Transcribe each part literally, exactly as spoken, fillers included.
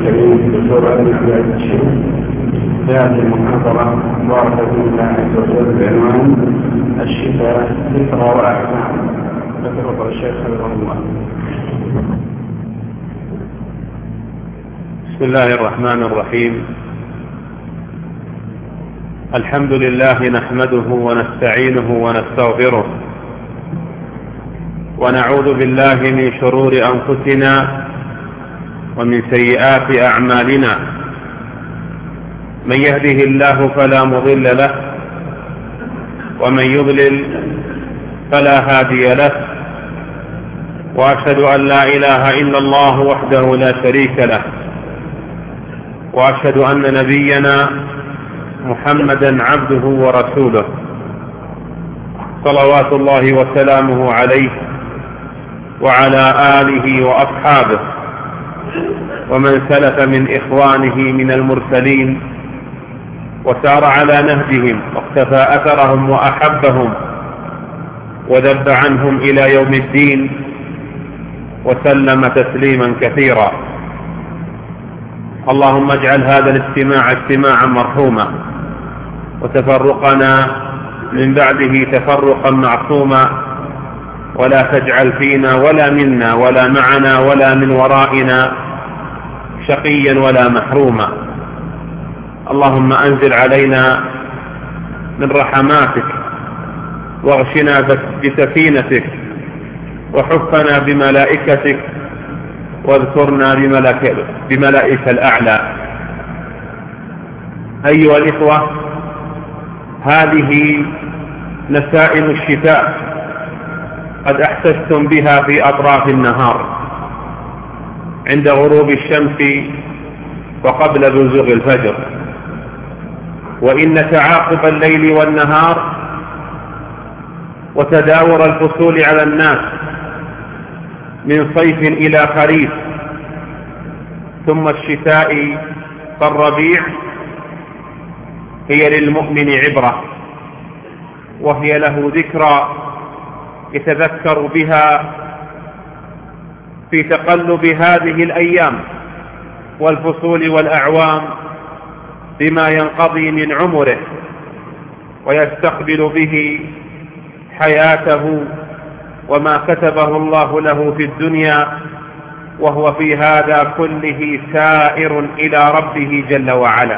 الكريم دكتور علي عبد الشيخ في هذه المحاضرة بارك الله عز وجل بعنوان الشفاء ذكرى وأحكام. تفضل الشيخ حفظه الله. بسم الله الرحمن الرحيم. الحمد لله نحمده ونستعينه ونستغفره ونعوذ بالله من شرور أنفسنا ومن سيئات أعمالنا. من يهده الله فلا مضل له ومن يضلل فلا هادي له، وأشهد أن لا إله إلا الله وحده لا شريك له، وأشهد أن نبينا محمدا عبده ورسوله صلوات الله وسلامه عليه وعلى آله وأصحابه ومن سلف من إخوانه من المرسلين وسار على نهجهم واقتفى أثرهم وأحبهم وذب عنهم إلى يوم الدين وسلم تسليما كثيرا. اللهم اجعل هذا الاجتماع اجتماعا مرحوما، وتفرقنا من بعده تفرقا معصوما، ولا تجعل فينا ولا منا ولا معنا ولا من ورائنا شقيا ولا محروما. اللهم أنزل علينا من رحماتك، واغشنا بسفينتك، وحفنا بملائكتك، واذكرنا بملائكة الأعلى. أيها الإخوة، هذه نسائم الشتاء قد أحسستم بها في أطراف النهار عند غروب الشمس وقبل بزوغ الفجر، وإن تعاقب الليل والنهار وتداور الفصول على الناس من صيف إلى خريف ثم الشتاء فالربيع هي للمؤمن عبرة، وهي له ذكرى يتذكر بها في تقلب هذه الأيام والفصول والأعوام بما ينقضي من عمره، ويستقبل به حياته وما كتبه الله له في الدنيا، وهو في هذا كله سائر إلى ربه جل وعلا،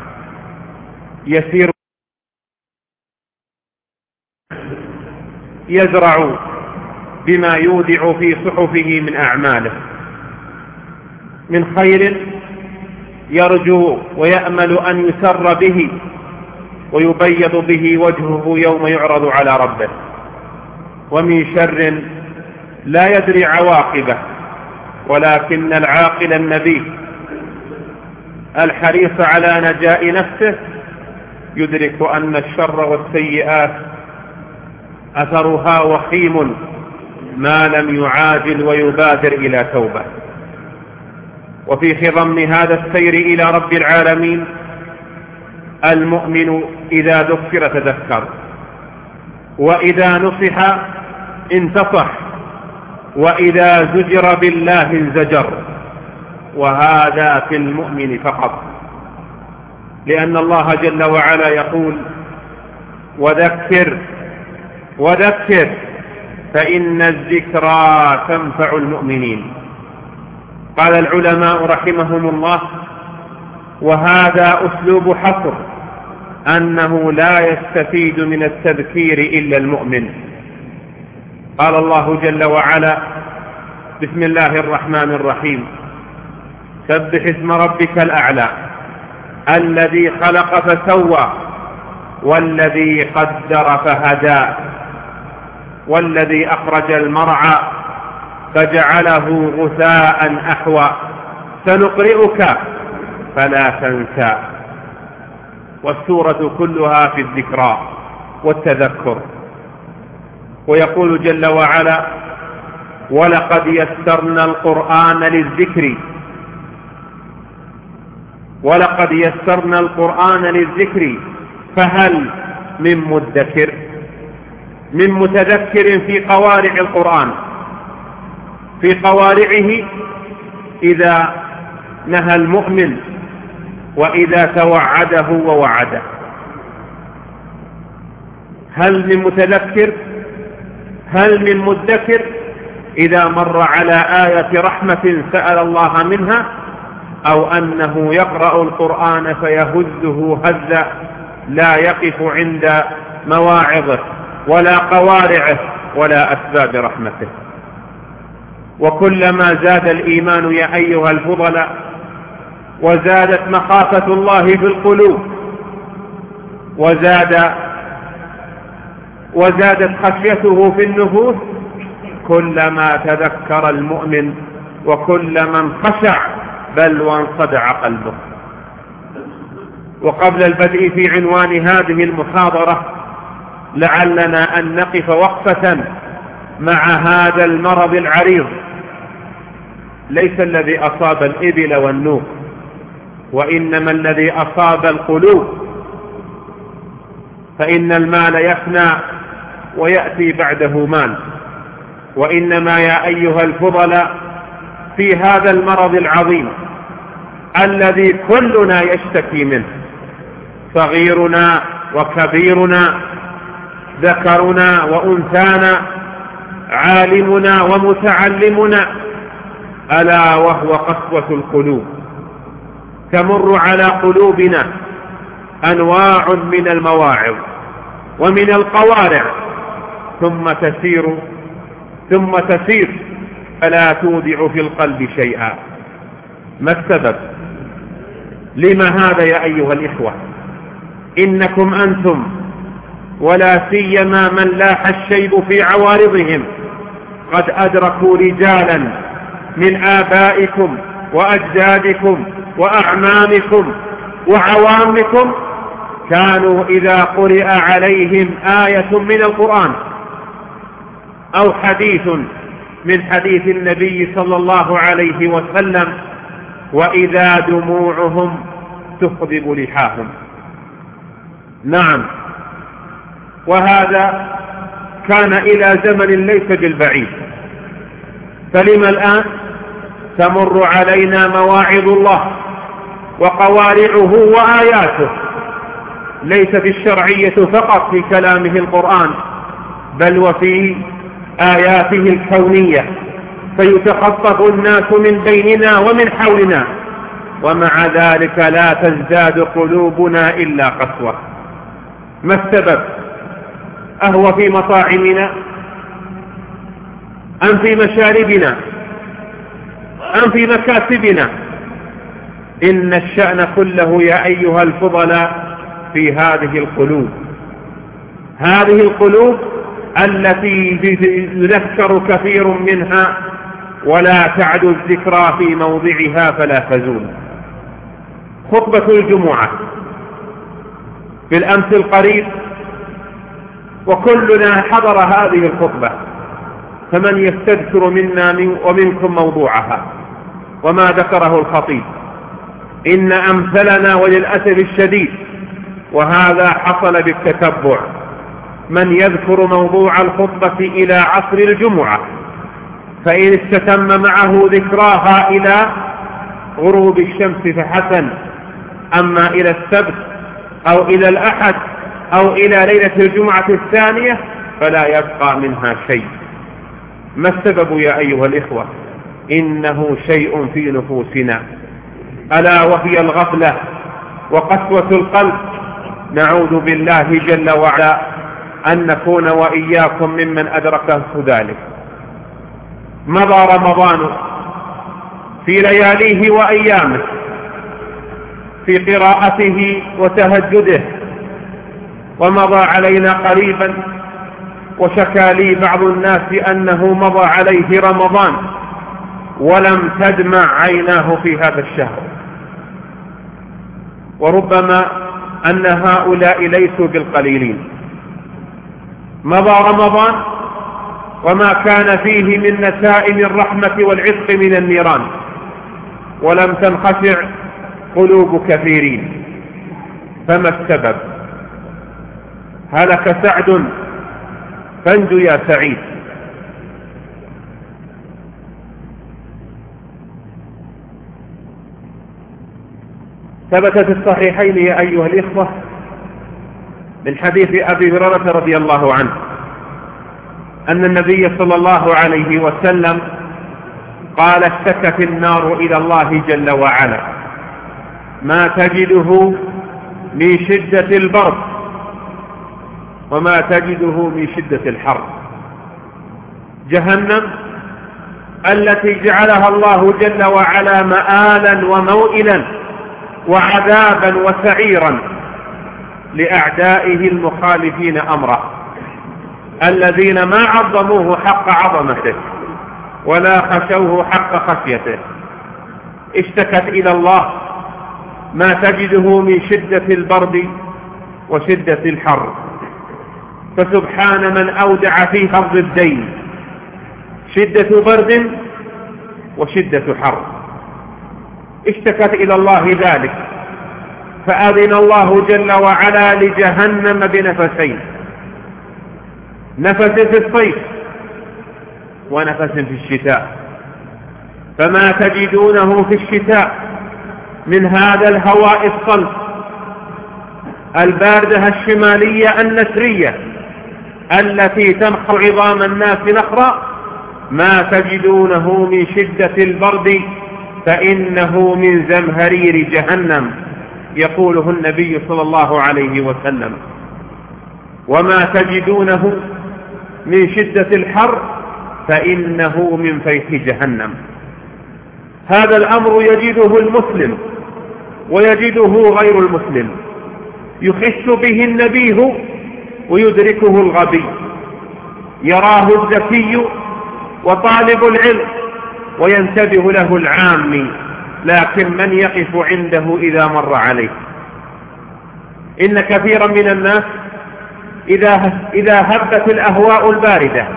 يسير يزرع بما يودع في صحفه من أعماله من خير يرجو ويأمل أن يسر به ويبيض به وجهه يوم يعرض على ربه، ومن شر لا يدري عواقبه، ولكن العاقل النبي الحريص على نجاء نفسه يدرك أن الشر والسيئات أثرها وخيم ما لم يعاجل ويبادر إلى توبة. وفي خضم هذا السير إلى رب العالمين المؤمن إذا ذكر تذكر، وإذا نصح انتصح، وإذا زجر بالله انزجر، وهذا في المؤمن فقط، لأن الله جل وعلا يقول: وذكر وذكر فإن الذكرى تنفع المؤمنين. قال العلماء رحمهم الله: وهذا أسلوب حصر، أنه لا يستفيد من التذكير إلا المؤمن. قال الله جل وعلا: بسم الله الرحمن الرحيم: سبح اسم ربك الأعلى الذي خلق فسوى والذي قدر فهدى والذي أخرج المرعى فجعله غثاء أحوى سنقرئك فلا تنسى. والسورة كلها في الذكرى والتذكر. ويقول جل وعلا: ولقد يسرنا القرآن للذكر ولقد يسرنا القرآن للذكر فهل من مدكر، من متذكر في قوارع القرآن، في قوارعه إذا نهى المؤمن وإذا توعده ووعده. هل من متذكر هل من مدكر إذا مر على آية رحمة سأل الله منها، أو أنه يقرأ القرآن فيهزه هزا لا يقف عند مواعظه ولا قوارعه ولا أسباب رحمته؟ وكلما زاد الإيمان يا أيها الفضلاء وزادت مخافة الله في القلوب وزاد وزادت خشيته في النفوس، كلما تذكر المؤمن وكلما انخشع بل وانصدع قلبه. وقبل البدء في عنوان هذه المحاضرة لعلنا أن نقف وقفة مع هذا المرض العريض، ليس الذي أصاب الإبل والنوق، وإنما الذي أصاب القلوب، فإن المال يفنى ويأتي بعده مال. وإنما يا أيها الفضلاء في هذا المرض العظيم الذي كلنا يشتكي منه، صغيرنا وكبيرنا، ذكرنا وأنثانا، عالمنا ومتعلمنا، ألا وهو قسوة القلوب. تمر على قلوبنا أنواع من المواعظ ومن القوارع ثم تسير ثم تسير فلا تودع في القلب شيئا. ما السبب؟ لما هذا يا أيها الإخوة؟ إنكم أنتم ولا سيما من لاح الشيب في عوارضهم قد أدركوا رجالا من آبائكم وأجدادكم وأعمامكم وعوامكم كانوا إذا قرئ عليهم آية من القرآن أو حديث من حديث النبي صلى الله عليه وسلم وإذا دموعهم تخضب لحاهم. نعم، وهذا كان إلى زمن ليس بالبعيد، فلما الآن تمر علينا مواعظ الله وقوارعه وآياته، ليست الشرعية فقط في كلامه القرآن بل وفي آياته الكونية، فيتخطف الناس من بيننا ومن حولنا، ومع ذلك لا تزداد قلوبنا إلا قسوة. ما السبب؟ أهو في مطاعمنا أم في مشاربنا أم في مكاسبنا؟ إن الشأن كله يا أيها الفضلاء في هذه القلوب، هذه القلوب التي يذكر كثير منها ولا تعد الذكرى في موضعها فلا تزول. خطبة الجمعة بالأمس القريب وكلنا حضر هذه الخطبة، فمن يستذكر منا من ومنكم موضوعها وما ذكره الخطيب؟ إن أمثلنا وللأسف الشديد، وهذا حصل بالتتبع، من يذكر موضوع الخطبة إلى عصر الجمعة، فإن استتم معه ذكراها إلى غروب الشمس فحسن، أما إلى السبت أو إلى الأحد أو إلى ليلة الجمعة الثانية فلا يبقى منها شيء. ما السبب يا أيها الإخوة؟ إنه شيء في نفوسنا، ألا وهي الغفلة وقسوة القلب. نعوذ بالله جل وعلا أن نكون وإياكم ممن أدركه ذلك. مضى رمضان في لياليه وأيامه في قراءته وتهجده، ومضى علينا قريبا وشكى لي بعض الناس أنه مضى عليه رمضان ولم تدمع عيناه في هذا الشهر، وربما أن هؤلاء ليسوا بالقليلين. مضى رمضان وما كان فيه من نسائم الرحمة والعتق من النيران، ولم تنخشع قلوب كثيرين. فما السبب؟ هلك سعد فانجو يا سعيد. ثبت في الصحيحين يا أيها الإخوة من حديث أبي هريرة رضي الله عنه أن النبي صلى الله عليه وسلم قال: اشتكت النار إلى الله جل وعلا ما تجده من شدة البرد وما تجده من شدة الحر. جهنم التي جعلها الله جل وعلا مآلا وموئلا وعذابا وسعيرا لأعدائه المخالفين أمره، الذين ما عظموه حق عظمته ولا خشوه حق خشيته. اشتكت إلى الله ما تجده من شدة البرد وشدة الحر، فسبحان من أودع في حظ الدين شدة برد وشدة حر. اشتكت إلى الله ذلك فأذن الله جل وعلا لجهنم بنفسين: نفس في الصيف ونفس في الشتاء. فما تجدونه في الشتاء من هذا الهواء الصلب الباردة الشمالية النسرية التي تنخر عظام الناس نخرا، ما تجدونه من شدة البرد فإنه من زمهرير جهنم، يقوله النبي صلى الله عليه وسلم. وما تجدونه من شدة الحر فإنه من فيح جهنم. هذا الأمر يجده المسلم ويجده غير المسلم، يحس به النبيه ويدركه الغبي، يراه الذكي وطالب العلم وينتبه له العامي، لكن من يقف عنده إذا مر عليه. إن كثيرا من الناس إذا, إذا هبت الأهواء الباردة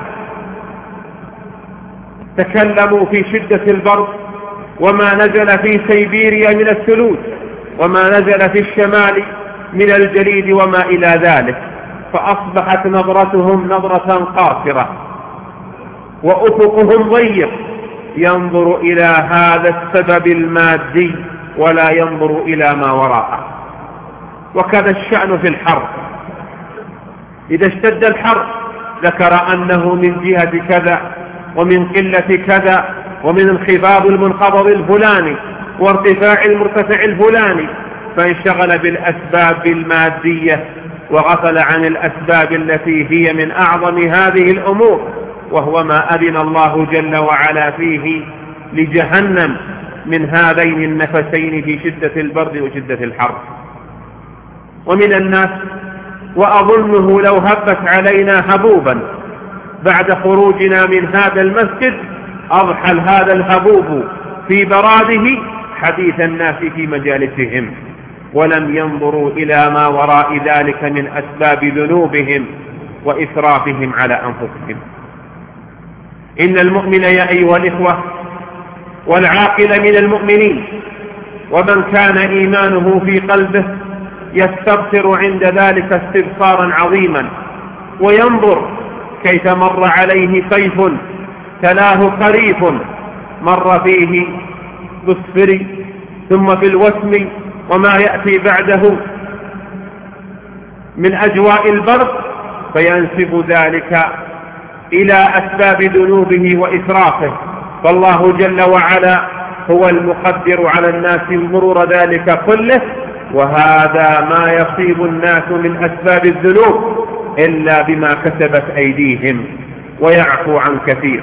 تكلموا في شدة البرد وما نزل في سيبيريا من الثلوج وما نزل في الشمال من الجليد وما إلى ذلك، فأصبحت نظرتهم نظرة قاصرة وأفقهم ضيق، ينظر إلى هذا السبب المادي ولا ينظر إلى ما وراءه. وكذا الشأن في الحر، إذا اشتد الحر ذكر أنه من جهة كذا ومن قلة كذا ومن انخفاض المنخفض الفلاني وارتفاع المرتفع الفلاني، فانشغل بالأسباب المادية وغفل عن الأسباب التي هي من أعظم هذه الأمور، وهو ما أذن الله جل وعلا فيه لجهنم من هذين النفسين في شدة البرد وشدة الحر. ومن الناس، وأظنه لو هبت علينا هبوبا بعد خروجنا من هذا المسجد أضحل هذا الهبوب في براده حديث الناس في مجالسهم، ولم ينظروا إلى ما وراء ذلك من أسباب ذنوبهم وإسرافهم على أنفسهم. إن المؤمن يا أيها الإخوة والعاقل من المؤمنين ومن كان إيمانه في قلبه يستبصر عند ذلك استبصارا عظيما، وينظر كيف مر عليه صيف تلاه خريف، مر فيه بالصفر ثم في الوسم وما يأتي بعده من أجواء البرد، فينسب ذلك إلى أسباب ذنوبه وإسرافه. فالله جل وعلا هو المقدر على الناس مرور ذلك كله، وهذا ما يصيب الناس من أسباب الذنوب إلا بما كسبت أيديهم، ويعفو عن كثير.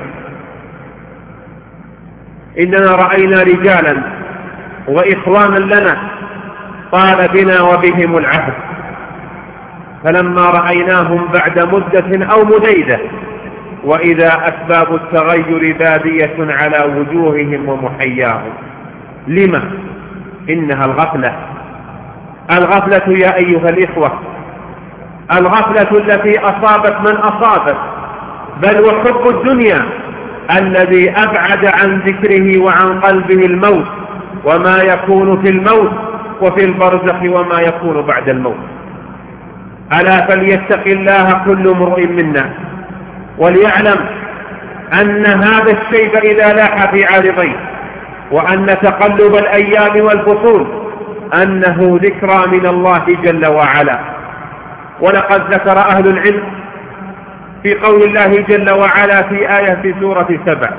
إننا رأينا رجالا وإخوانا لنا طال بنا وبهم العهد، فلما رأيناهم بعد مدة أو مديدة وإذا أسباب التغير بادية على وجوههم ومحياهم. لما؟ إنها الغفلة. الغفلة يا أيها الإخوة، الغفلة التي أصابت من أصابت، بل وحب الدنيا الذي أبعد عن ذكره وعن قلبه الموت وما يكون في الموت وفي البرزخ وما يكون بعد الموت. ألا فليتق الله كل امرئ منا، وليعلم أن هذا الشيب إذا لاح في عارضيه، وأن تقلب الأيام والفصول أنه ذكرى من الله جل وعلا. ولقد ذكر أهل العلم في قول الله جل وعلا في آية في سورة سبع: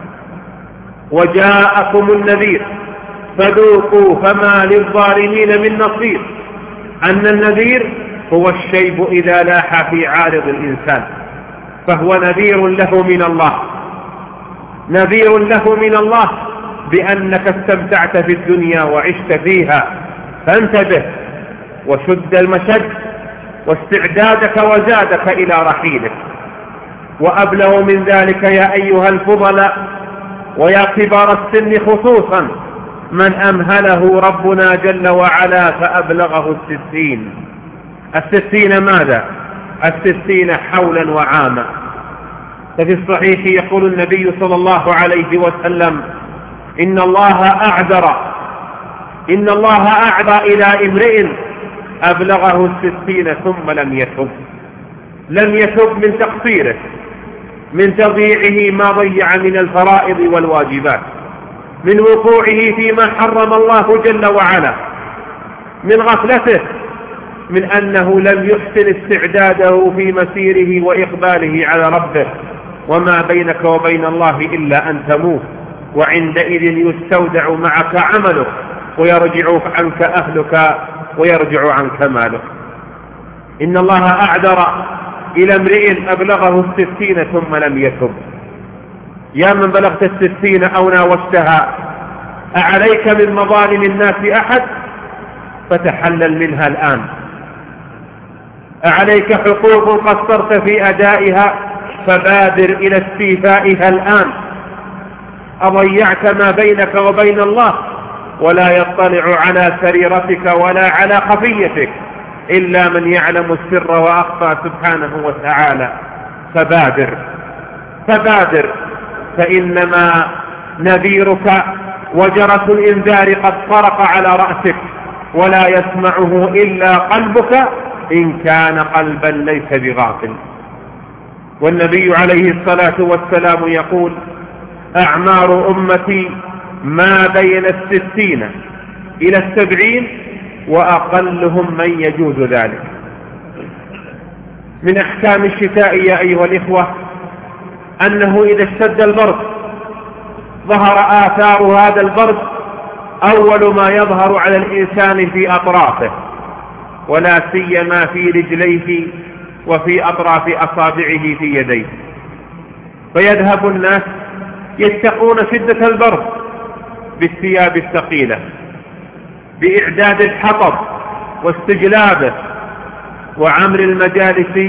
وجاءكم النذير فذوقوا فما للظالمين من نصير، أن النذير هو الشيب إذا لاح في عارض الإنسان، فهو نذير له من الله، نذير له من الله بأنك استمتعت في الدنيا وعشت فيها، فانتبه وشد المشد واستعدادك وزادك إلى رحيلك. وأبلغ من ذلك يا أيها الفضلاء ويا كبار السن خصوصا من أمهله ربنا جل وعلا فأبلغه الستين. الستين ماذا؟ الستين حولا وعاما. ففي الصحيح يقول النبي صلى الله عليه وسلم: إن الله أعذر إن الله أعذر إلى امرئ أبلغه الستين ثم لم يتب، لم يتب من تقصيره، من تضييعه ما ضيع من الفرائض والواجبات، من وقوعه فيما حرم الله جل وعلا، من غفلته، من أنه لم يحسن استعداده في مسيره وإقباله على ربه. وما بينك وبين الله إلا أن تموت، وعندئذ يستودع معك عملك ويرجع عنك أهلك ويرجع عنك مالك. إن الله أعذر إلى امرئ أبلغه الستين ثم لم يتب. يا من بلغت الستين أو ناوشتها، أعليك من مظالم الناس أحد؟ فتحلل منها الآن. أعليك حقوق قصرت في أدائها؟ فبادر إلى استيفائها الآن. أضيعت ما بينك وبين الله ولا يطلع على سريرتك ولا على خفيتك إلا من يعلم السر وأخفى سبحانه وتعالى. فبادر فبادر فإنما نذيرك وجرس الإنذار قد طرق على رأسك، ولا يسمعه إلا قلبك إن كان قلبا ليس بغافل. والنبي عليه الصلاة والسلام يقول: أعمار أمتي ما بين الستين إلى السبعين وأقلهم من يجوز ذلك. من أحكام الشتاء يا أيها الإخوة أنه إذا اشتد البرد ظهر آثار هذا البرد أول ما يظهر على الإنسان في أطرافه، ولا سيما في رجليه وفي أطراف أصابعه في يديه، فيذهب الناس يتقون شدة البرد بالثياب الثقيلة، بإعداد الحطب واستجلابه، وعمر المجالس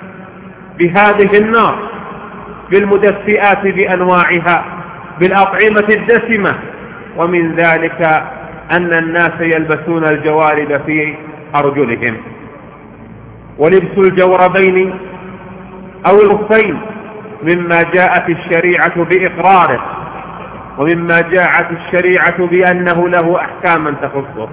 بهذه النار، بالمدفئات بأنواعها، بالأطعمة الدسمة. ومن ذلك أن الناس يلبسون الجوارب في أرجلهم، ولبس الجوربين أو الخفين مما جاءت الشريعة بإقراره، ومما جاءت الشريعة بأنه له أحكاما تخصه.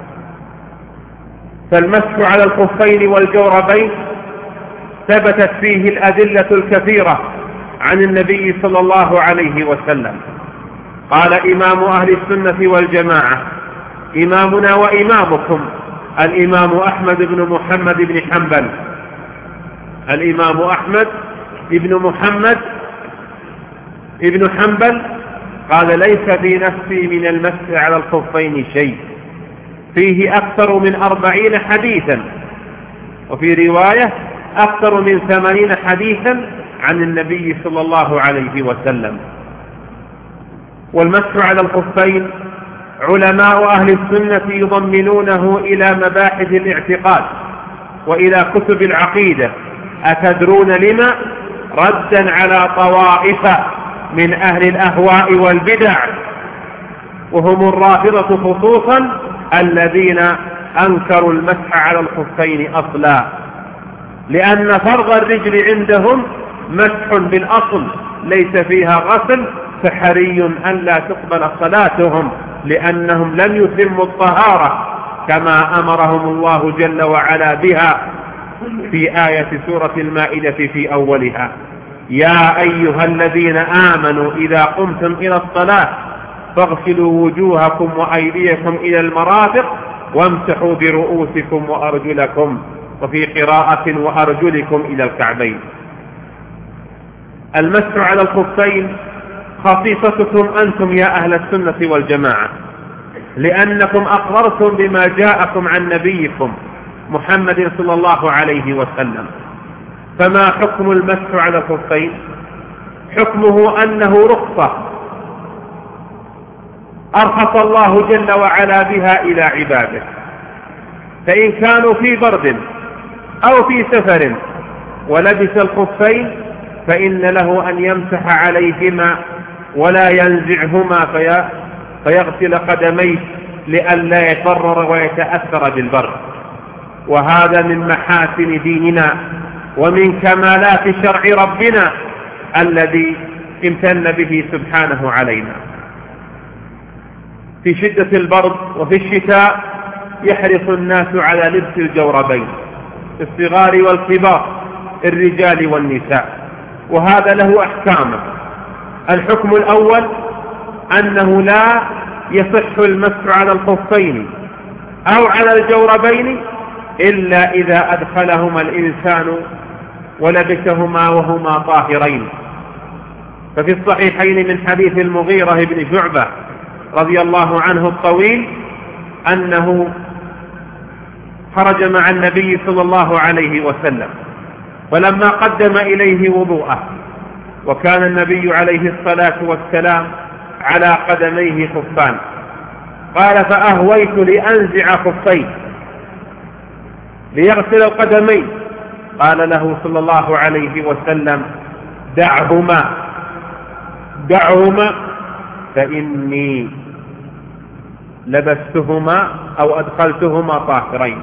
فالمسح على الخفين والجوربين ثبتت فيه الأدلة الكثيرة عن النبي صلى الله عليه وسلم. قال إمام أهل السنة والجماعة، إمامنا وإمامكم الإمام أحمد بن محمد بن حنبل الإمام أحمد بن محمد بن حنبل قال: ليس في نفسي من المسح على الخفين شيء، فيه أكثر من أربعين حديثا، وفي رواية أكثر من ثمانين حديثا عن النبي صلى الله عليه وسلم. والمسح على الخفين علماء أهل السنة يضمنونه إلى مباحث الاعتقاد وإلى كتب العقيدة. أتدرون لما؟ ردا على طوائف من أهل الأهواء والبدع، وهم الرافضة خصوصا الذين أنكروا المسح على الخفين أصلا، لأن فرض الرجل عندهم مسح بالأصل ليس فيها غسل، فحري أن لا تقبل صلاتهم لأنهم لم يتموا الطهارة كما أمرهم الله جل وعلا بها في آية سورة المائدة في أولها: يا أيها الذين آمنوا إذا قمتم إلى الصلاة فاغسلوا وجوهكم وأيديكم إلى المرافق وامسحوا برؤوسكم وأرجلكم، وفي قراءة وأرجلكم إلى الكعبين. المسح على الخفين خصيصتكم أنتم يا أهل السنة والجماعة، لأنكم أقررتم بما جاءكم عن نبيكم محمد صلى الله عليه وسلم. فما حكم المسح على الخفين؟ حكمه أنه رخصة أرخص الله جل وعلا بها إلى عباده، فإن كانوا في برد أو في سفر ولبس الخفين فإن له أن يمسح عليهما ولا ينزعهما في فيغسل قدميه لئلا يتضرر ويتأثر بالبرد. وهذا من محاسن ديننا ومن كمالات شرع ربنا الذي امتن به سبحانه علينا. في شدة البرد وفي الشتاء يحرص الناس على لبس الجوربين في الصغار والكبار، الرجال والنساء، وهذا له أحكامه. الحكم الأول أنه لا يصح المسح على الخفين أو على الجوربين إلا إذا أدخلهما الإنسان ولبسهما وهما طاهرين. ففي الصحيحين من حديث المغيرة بن شعبة رضي الله عنه الطويل أنه خرج مع النبي صلى الله عليه وسلم، ولما قدم إليه وضوءه وكان النبي عليه الصلاة والسلام على قدميه خفان، قال فأهويت لأنزع خفين ليغسل القدمين، قال له صلى الله عليه وسلم دعهما دعهما فإني لبستهما أو أدخلتهما طاهرين.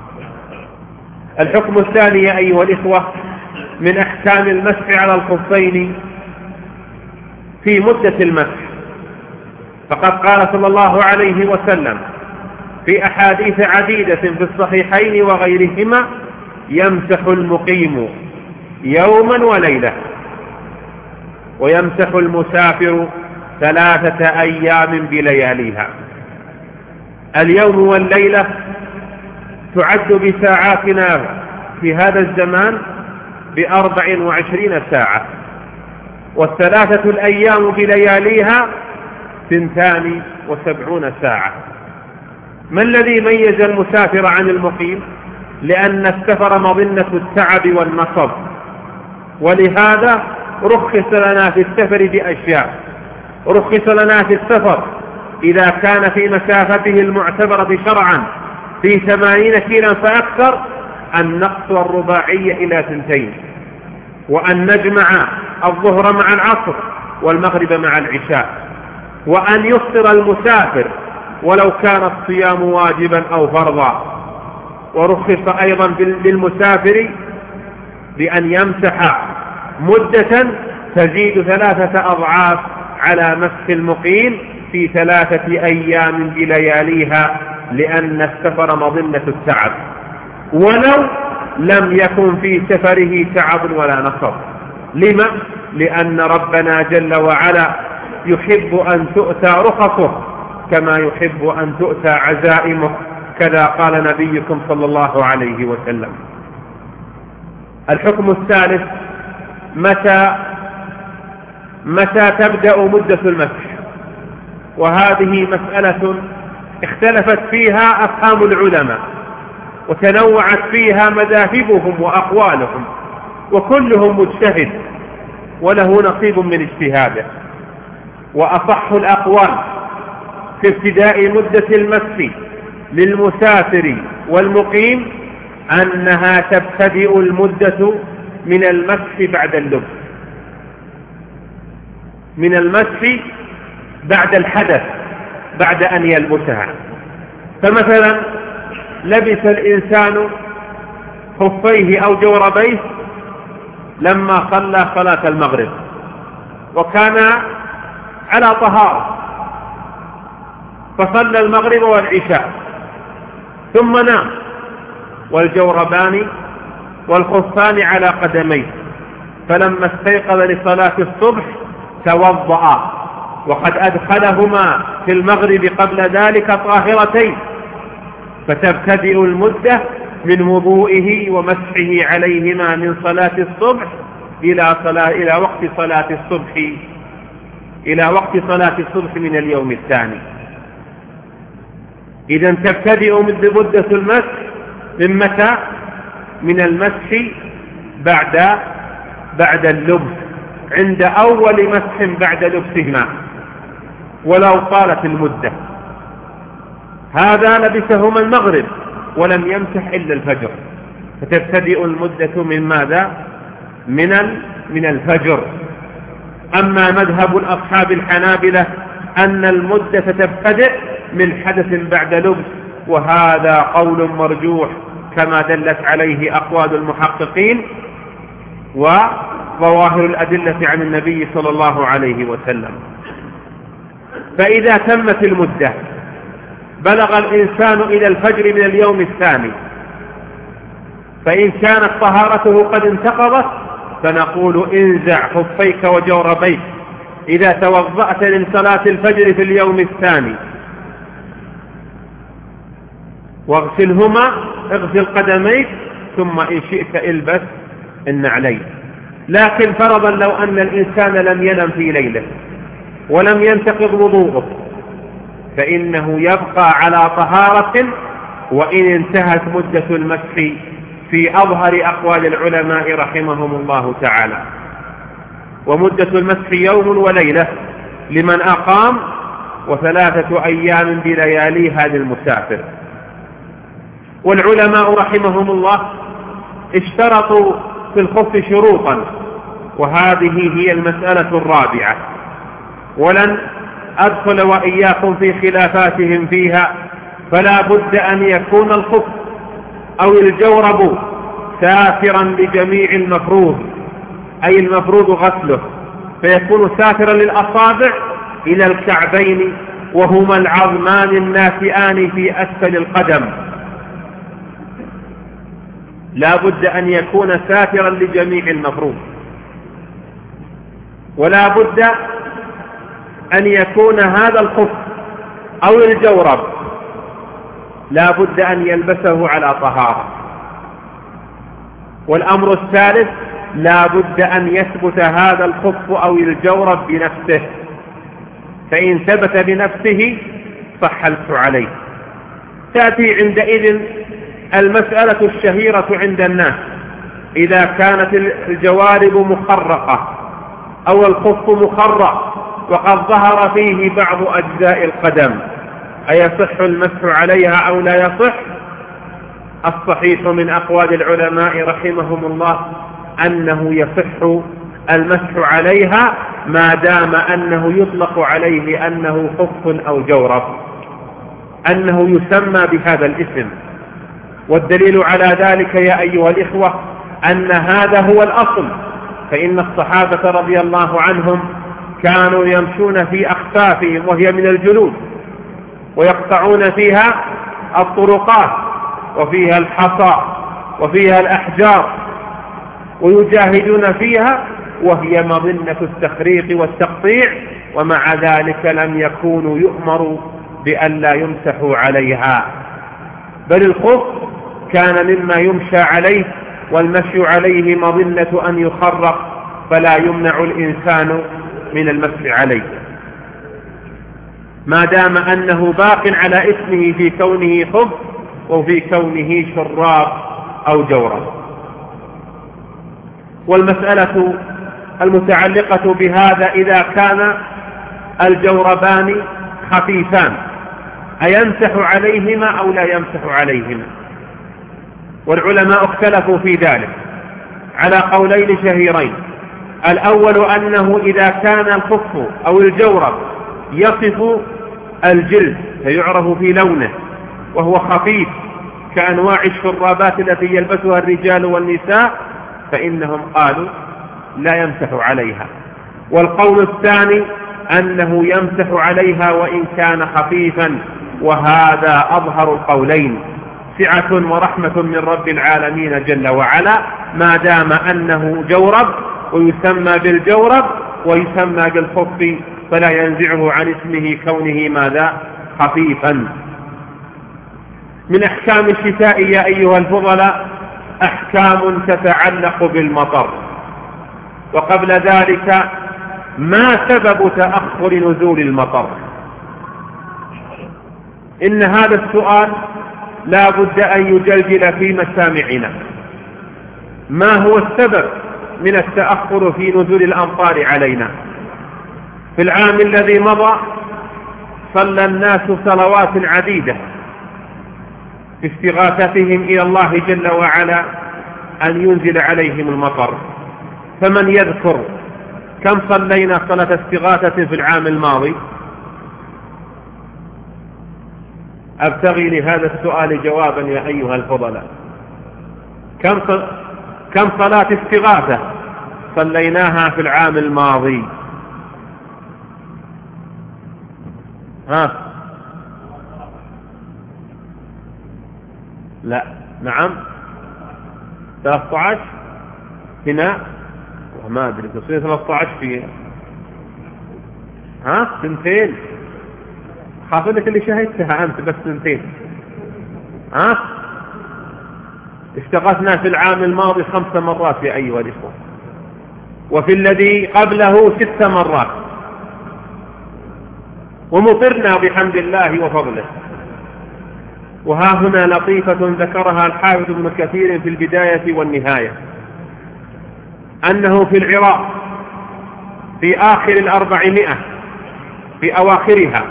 الحكم الثاني يا أيها الإخوة من أحكام المسح على الخفين في مدة المسح، فقد قال صلى الله عليه وسلم في أحاديث عديدة في الصحيحين وغيرهما يمسح المقيم يوما وليلة ويمسح المسافر ثلاثة أيام بلياليها. اليوم والليلة تعد بساعاتنا في هذا الزمان بأربع وعشرين ساعة، والثلاثة الأيام بلياليها ثنتان وسبعون ساعة. ما الذي ميز المسافر عن المقيم؟ لأن السفر مظنة التعب والنصب، ولهذا رخص لنا في السفر بأشياء. رخص لنا في السفر إذا كان في مسافته المعتبرة شرعا في ثمانين كيلا فأكثر أن نقصر الرباعية إلى ثنتين، وأن نجمع الظهر مع العصر والمغرب مع العشاء، وأن يفطر المسافر ولو كان الصيام واجبا أو فرضا. ورخص أيضا للمسافر بأن يمسح مدة تزيد ثلاثة أضعاف على مسح المقيم في ثلاثة أيام بلياليها، لأن السفر مظنة التعب، ولو لم يكن في سفره تعب ولا نصب. لما؟ لأن ربنا جل وعلا يحب أن تؤتى رخصه كما يحب أن تؤتى عزائمه، كذا قال نبيكم صلى الله عليه وسلم. الحكم الثالث متى متى تبدأ مدة المسح، وهذه مسألة اختلفت فيها أفهام العلماء وتنوعت فيها مذاهبهم وأقوالهم، وكلهم مجتهد وله نصيب من اجتهاده. وأصح الأقوال في ابتداء مدة المسح للمسافر والمقيم أنها تبتدئ المدة من المسح بعد اللبس، من المسح بعد الحدث، بعد أن يلبسها. فمثلا لبس الإنسان خفيه أو جوربيه لما صلى صلاة المغرب وكان على طهارة، فصلى المغرب والعشاء ثم نام، والجوربان والخفان على قدميه، فلما استيقظ لصلاة الصبح توضأ، وقد أدخلهما في المغرب قبل ذلك طاهرتين، فتبتدئ المدة من وضوئه ومسحه عليهما من صلاة الصبح إلى صلاة إلى وقت صلاة الصبح إلى وقت صلاة الصبح من اليوم الثاني. إذا تبتدئ مدة المسح من متى؟ من المسح بعد بعد اللبس، عند أول مسح بعد لبسهما ولو طالت المدة. هذا لبسهما المغرب ولم يمسح إلا الفجر، فتبتدئ المدة من ماذا؟ من من الفجر. أما مذهب الأصحاب الحنابلة أن المدة تبتدئ من حدث بعد لبس، وهذا قول مرجوح كما دلت عليه أقوال المحققين وظواهر الأدلة عن النبي صلى الله عليه وسلم. فإذا تمت المدة بلغ الإنسان إلى الفجر من اليوم الثاني، فإن كانت طهارته قد انتقضت فنقول انزع خفيك وجوربيك إذا توضأت لصلاة الفجر في اليوم الثاني واغسلهما، اغسل قدميك، ثم إن شئت البس النعلين. لكن فرضا لو أن الإنسان لم ينم في ليلة ولم ينتقض وضوءه فإنه يبقى على طهارة وإن انتهت مدة المسح في أظهر أقوال العلماء رحمهم الله تعالى. ومدة المسح يوم وليلة لمن أقام، وثلاثة أيام بلياليها للمسافر. والعلماء رحمهم الله اشترطوا في الخف شروطا، وهذه هي المسألة الرابعة، ولن أدخل وإياكم في خلافاتهم فيها. فلا بد أن يكون الخف أو الجورب سافرا لجميع المفروض، أي المفروض غسله، فيكون سافرا للأصابع إلى الكعبين وهما العظمان الناتئان في أسفل القدم. لا بد أن يكون سافرا لجميع المفروض، ولا بد أن يكون هذا الخف أو الجورب لا بد أن يلبسه على طهارة. والأمر الثالث لا بد أن يثبت هذا الخف أو الجورب بنفسه، فإن ثبت بنفسه صح المسح عليه. تأتي عندئذ المسألة الشهيرة عند الناس: إذا كانت الجوارب مخرقة أو الخف مخرق وقد ظهر فيه بعض أجزاء القدم، أيصح المسح عليها أو لا يصح؟ الصحيح من أقوال العلماء رحمهم الله أنه يصح المسح عليها ما دام أنه يطلق عليه أنه خف أو جورب، أنه يسمى بهذا الاسم. والدليل على ذلك يا أيها الإخوة أن هذا هو الأصل، فإن الصحابة رضي الله عنهم كانوا يمشون في أخفافهم وهي من الجلود، ويقطعون فيها الطرقات وفيها الحصى وفيها الأحجار، ويجاهدون فيها وهي مظنة التخريق والتقطيع، ومع ذلك لم يكونوا يؤمروا بأن لا يمسحوا عليها، بل الخف كان مما يمشى عليه، والمشي عليه مظنة أن يخرق، فلا يمنع الإنسان من المسح عليه ما دام أنه باق على اسمه في كونه خف وفي كونه شراب أو جورب. والمسألة المتعلقة بهذا: إذا كان الجوربان خفيفان أيمسح عليهما أو لا يمسح عليهما؟ والعلماء اختلفوا في ذلك على قولين شهيرين. الأول أنه إذا كان الخف أو الجورب يصف الجلد فيعرف في لونه وهو خفيف كأنواع الشرابات التي يلبسها الرجال والنساء فإنهم قالوا لا يمسح عليها. والقول الثاني أنه يمسح عليها وإن كان خفيفا، وهذا أظهر القولين، سعة ورحمة من رب العالمين جل وعلا، ما دام أنه جورب ويسمى بالجورب ويسمى بالخف فلا ينزعه عن اسمه كونه ماذا؟ خفيفا. من أحكام الشتاء يا أيها الفضلاء أحكام تتعلق بالمطر. وقبل ذلك ما سبب تأخر نزول المطر؟ إن هذا السؤال لا بد أن يجلجل في مسامعنا. ما هو السبب من التأخر في نزول الأمطار علينا؟ في العام الذي مضى صلى الناس صلوات عديدة في استغاثتهم إلى الله جل وعلا أن ينزل عليهم المطر. فمن يذكر كم صلينا صلاة استغاثة في العام الماضي؟ أبتغي لهذا السؤال جوابا يا أيها الفضلاء. كم كم صلاة استغاثة صليناها في العام الماضي؟ ها؟ لا. نعم ثلاثة عشر هنا وما أدري تصير ثلاثة عشر فيها. ها سنتين حافظك اللي شاهدتها أنت بس سنتين. ها استغاثنا في العام الماضي خمس مرات يا أيها الإخوة، وفي الذي قبله ست مرات، ومطرنا بحمد الله وفضله. وها هنا لطيفة ذكرها الحافظ ابن كثير في البداية والنهاية، أنه في العراق في آخر الأربعمائة في أواخرها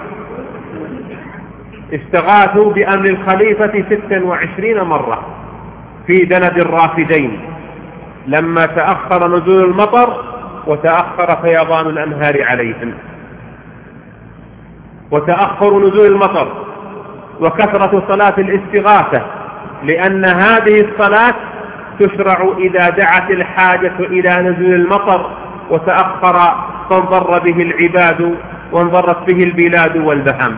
استغاثوا بأمر الخليفة ست وعشرين مرة في دلد الرافدين لما تأخر نزول المطر وتأخر فيضان الأنهار عليهم. وتأخر نزول المطر وكثرة صلاة الاستغاثة، لأن هذه الصلاة تشرع إذا دعت الحاجة إلى نزول المطر وتأخر فانضر به العباد وانضرت به البلاد والبهام.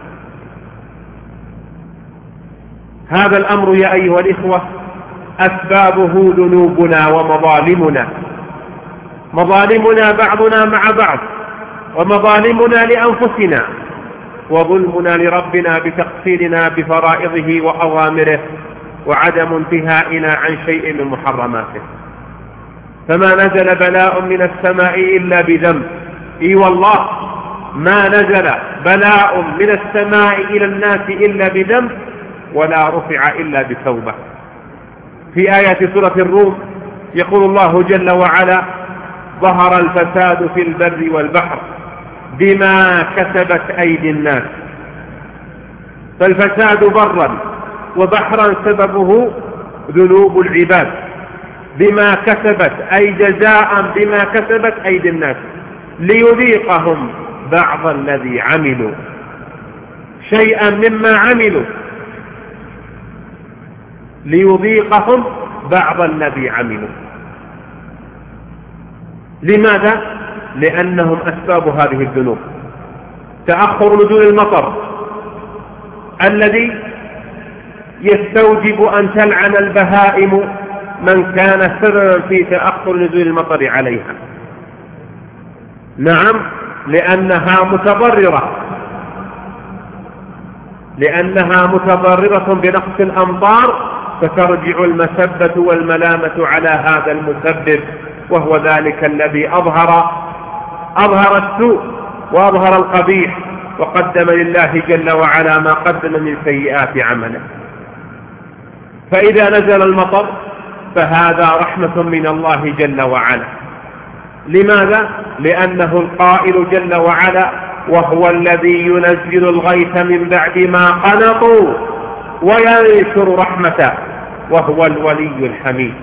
هذا الأمر يا أيها الإخوة أسبابه ذنوبنا ومظالمنا، مظالمنا بعضنا مع بعض، ومظالمنا لأنفسنا، وظلمنا لربنا بتقصيرنا بفرائضه وأوامره وعدم انتهائنا عن شيء من محرماته. فما نزل بلاء من السماء إلا بذنب. إي والله ما نزل بلاء من السماء إلى الناس إلا بذنب، ولا رفع إلا بتوبة. في آية سورة الروم يقول الله جل وعلا: ظهر الفساد في البر والبحر بما كسبت أيدي الناس. فالفساد برا وبحرا سببه ذنوب العباد بما كسبت، أي جزاء بما كسبت أيدي الناس، ليذيقهم بعض الذي عملوا، شيئا مما عملوا، ليذيقهم بعض الذي عملوا. لماذا؟ لأنهم أسباب هذه الذنوب. تأخر نزول المطر الذي يستوجب أن تلعن البهائم من كان سببا في تأخر نزول المطر عليها. نعم، لأنها متضررة لأنها متضررة بنقص الأمطار، فترجع المسبة والملامة على هذا المسبب، وهو ذلك الذي أظهر أظهر السوء وأظهر القبيح، وقدم لله جل وعلا ما قدم من سيئات عمله. فإذا نزل المطر فهذا رحمة من الله جل وعلا. لماذا؟ لأنه القائل جل وعلا: وهو الذي ينزل الغيث من بعد ما قنطوا وينشر رحمته وهو الولي الحميد.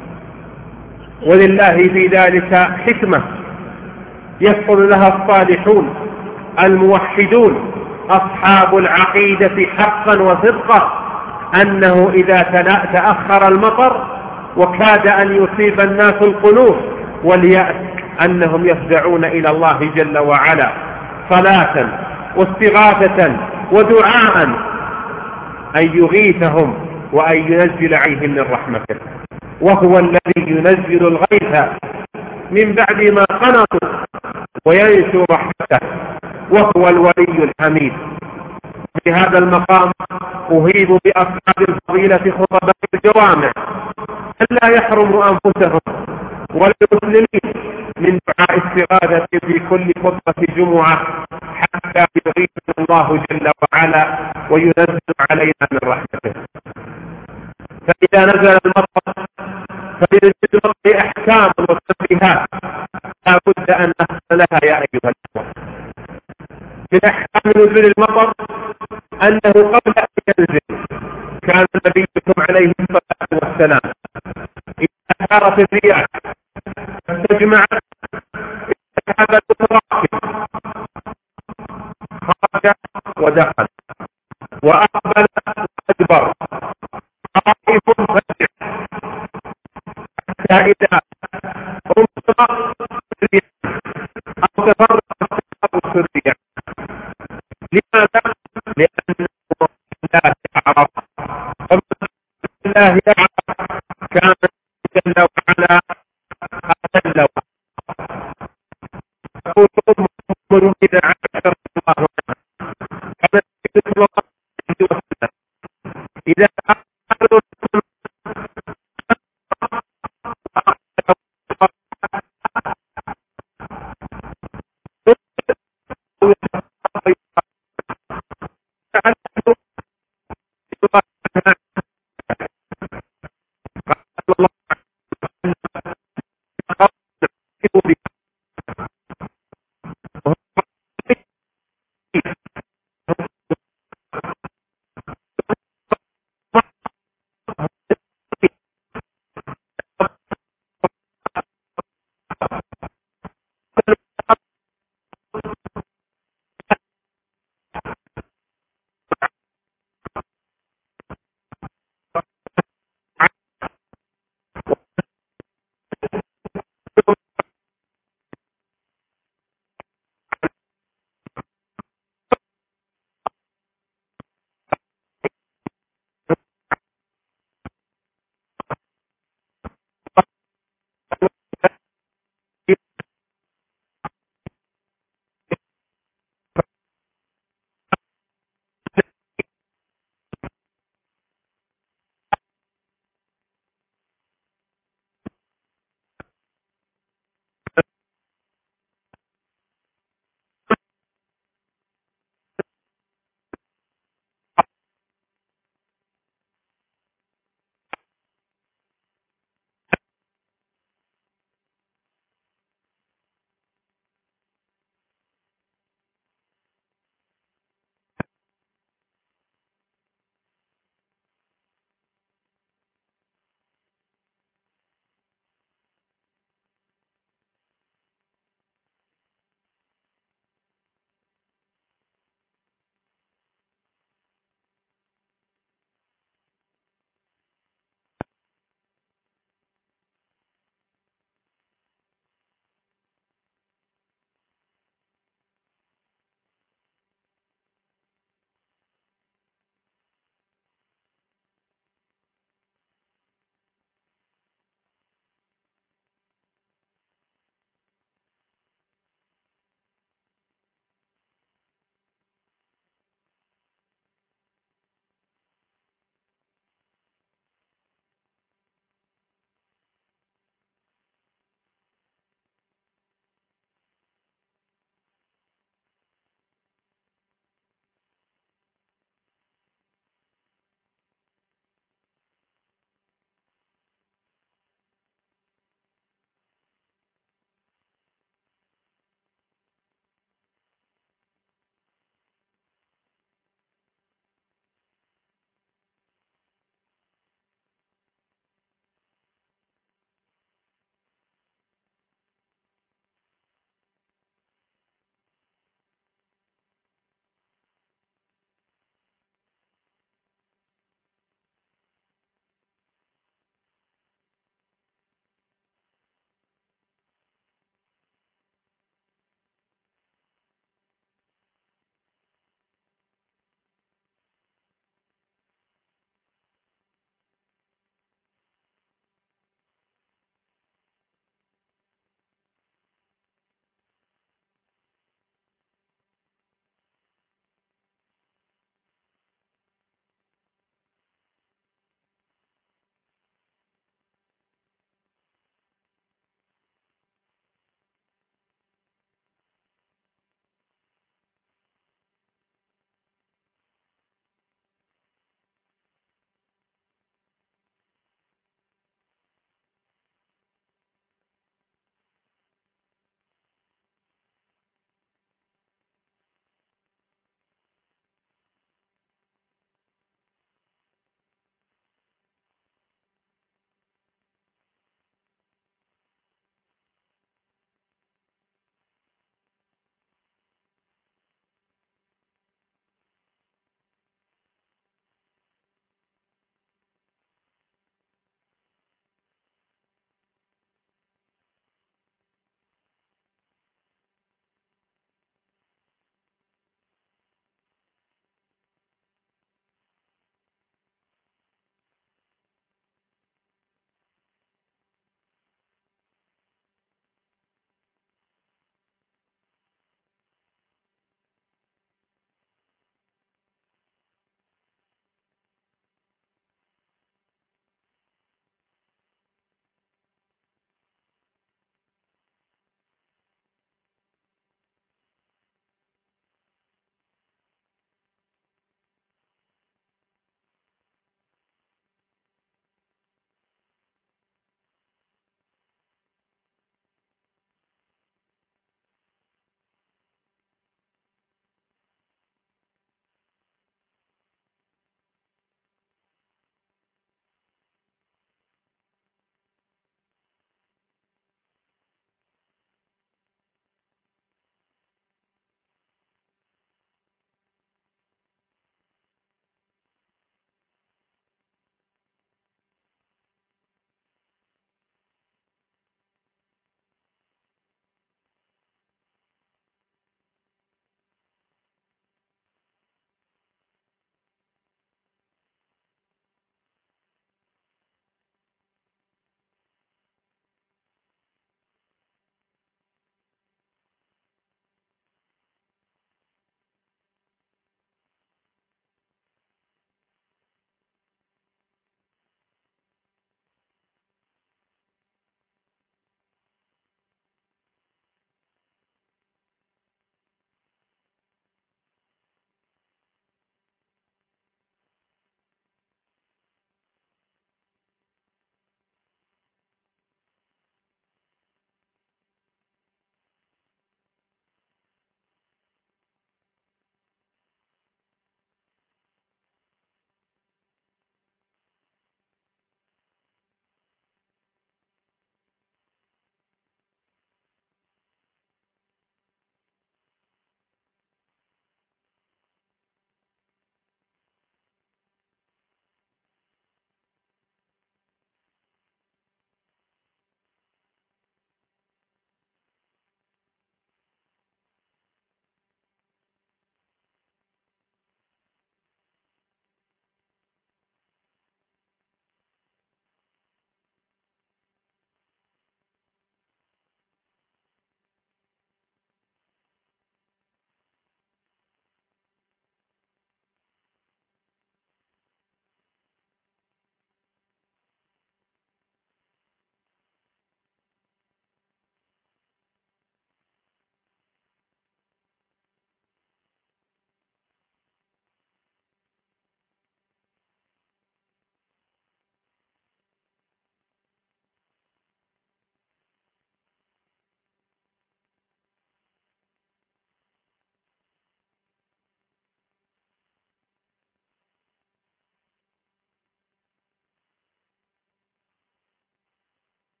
ولله في ذلك حكمة يفعل لها الصالحون الموحدون أصحاب العقيدة حقا وصدقا، أنه إذا تأخر المطر وكاد أن يصيب الناس القنوط واليأس، أنهم يفزعون إلى الله جل وعلا صلاة واستغاثة ودعاء أن يغيثهم وأن ينزل عليهم من رحمته. وهو الذي ينزل الغيث من بعد ما قنطوا وينشر رحمته وهو الولي الحميد. في هذا المقام أهيب بأصحاب الفضيلة خطباء الجوامع ألا يحرموا أنفسهم والمسلمين من دعاء استغاثة في كل خطبة جمعة حتى يغيثنا الله جل وعلا وينزل علينا من رحمته. فإذا نزل المطر فلنزل أحكام وتنبيهات لا بد أن نحصل لها يا أيها الأخوة. من أحكام نزول المطر أنه قبل أن ينزل كان نبيكم عليه الصلاة والسلام إذا أثارت الرياح فاستجمعت السحابة تراكم خرج ودخل